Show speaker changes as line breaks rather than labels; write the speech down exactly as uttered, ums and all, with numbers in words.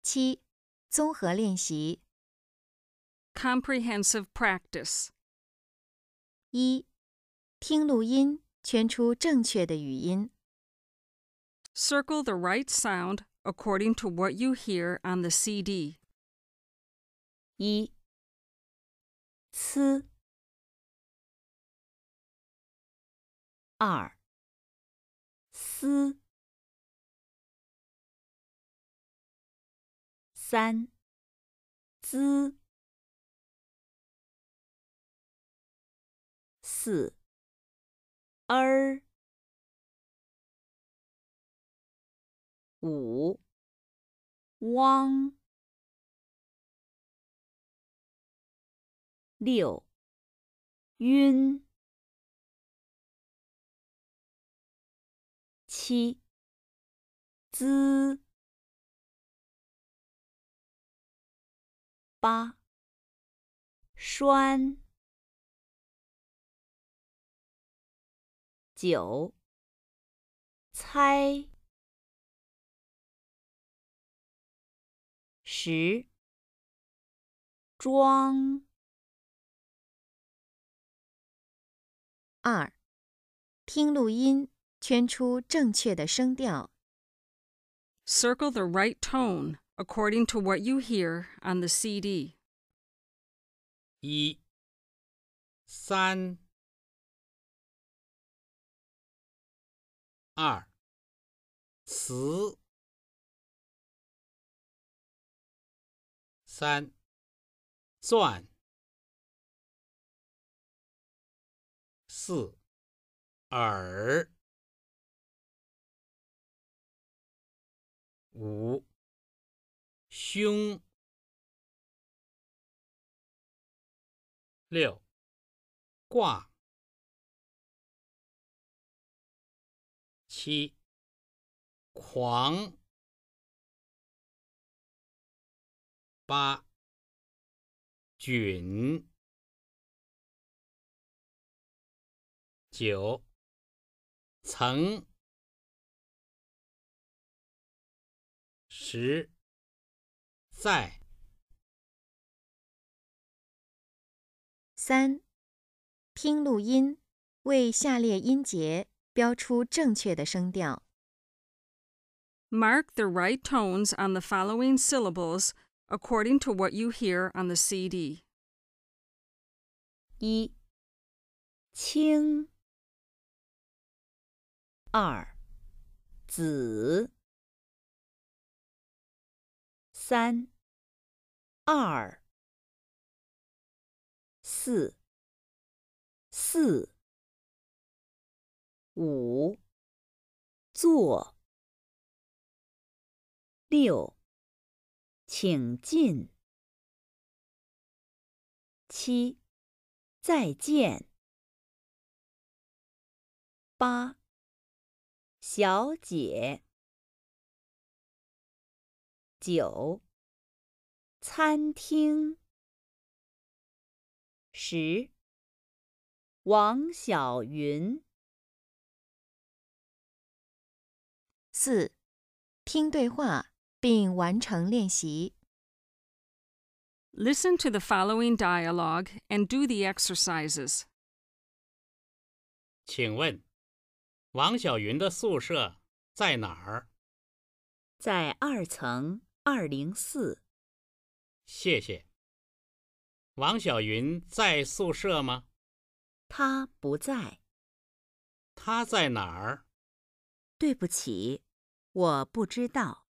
七、综合练习。
Comprehensive practice.
一、听录音，圈出正确的语音。
Circle the right sound according to what you hear on the C D.
一、呲。二、丝。三、滋。四、儿。五、汪。六、晕。七、滋。八、栓。九、猜。十、装。二、听录音，圈出正确的声调。
Circle the right tone according to what you hear on the C D.
一、三。二、词。三、钻。四、耳。五、胸。六、挂。七、狂。八、菌。九、层。十、在。
三、听录音，为下列音节标出正确的声调。
Mark the right tones on the following syllables according to what you hear on the C D.
一、青。二、子。三、二。四、四。五、坐。六、请进。七、再见。八、小姐。九、餐厅。十、王晓云。四、听对话并完成练习。
Listen to the following dialogue and do the exercises.
请问，王小云的宿舍在哪儿？
在二层二零四。
谢谢。王小云在宿舍吗？
他不在。
他在哪儿？
对不起，我不知道。